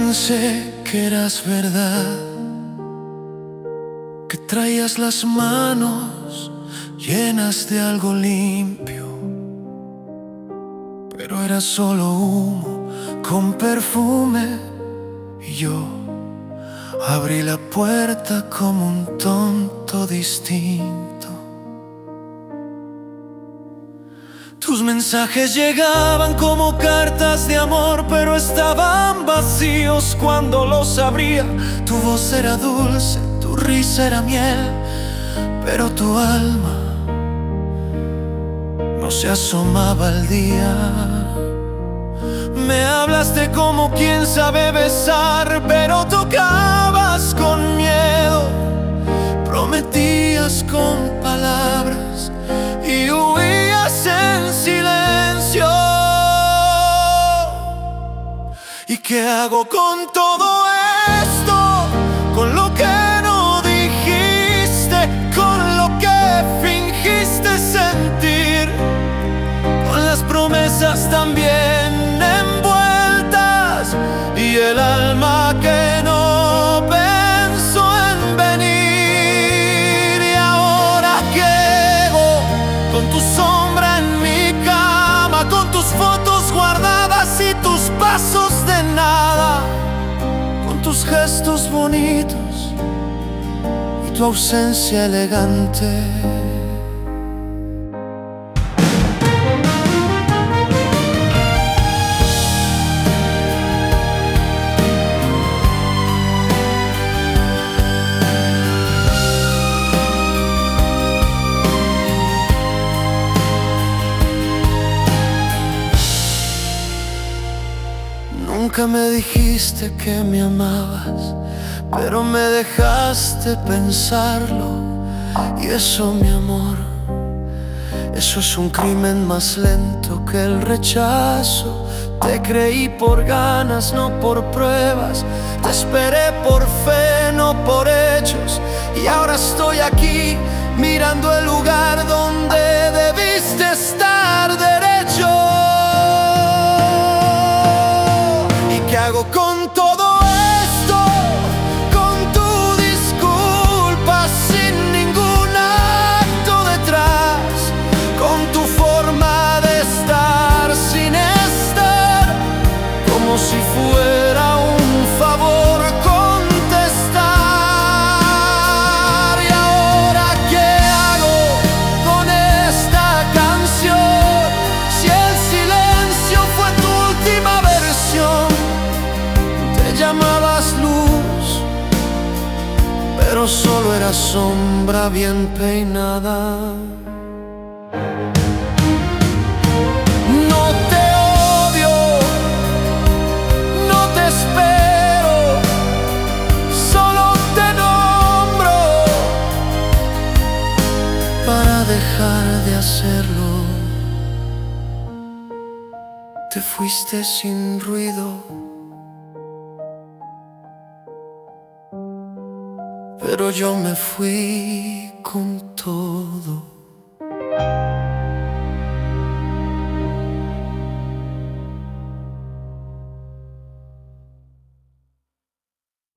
pensé que eras verdad, que traías las manos llenas de algo limpio, pero era solo humo con perfume. Y yo abrí la puerta como un tonto distinto. Tus mensajes llegaban como cartas de amor, pero estaban vacíos cuando los abría. Tu voz era dulce, tu risa era miel, pero tu alma no se asomaba al día. Me hablaste como quien sabe besar, pero tocabas con miedo. Prometías con palabras y huías en silencio. ¿Y qué hago con todo esto? Con lo que no dijiste, con lo que fingiste sentir, con las promesas también envueltas y el alma que no pensó en venir. ¿Y ahora qué hago con tu sombra en mi cama, con tus fotos guardadas y tus pasos de nada, con tus gestos bonitos y tu ausencia elegante? Nunca me dijiste que me amabas, pero me dejaste pensarlo. Y eso, mi amor, eso es un crimen más lento que el rechazo. Te creí por ganas, no por pruebas. Te esperé por fe, no por hechos. Y ahora estoy aquí, mirando el lugar donde debiste estar derecho. ¿Qué hago con todo esto? Con tu disculpa sin ningún acto detrás, con tu forma de estar sin estar, como si fuera un favor contestar. ¿Y ahora qué hago con esta canción? Si el silencio fue tu última versión. Llamabas luz, pero solo era sombra bien peinada. No te odio, no te espero, solo te nombro para dejar de hacerlo. Te fuiste sin ruido, pero yo me fui con todo.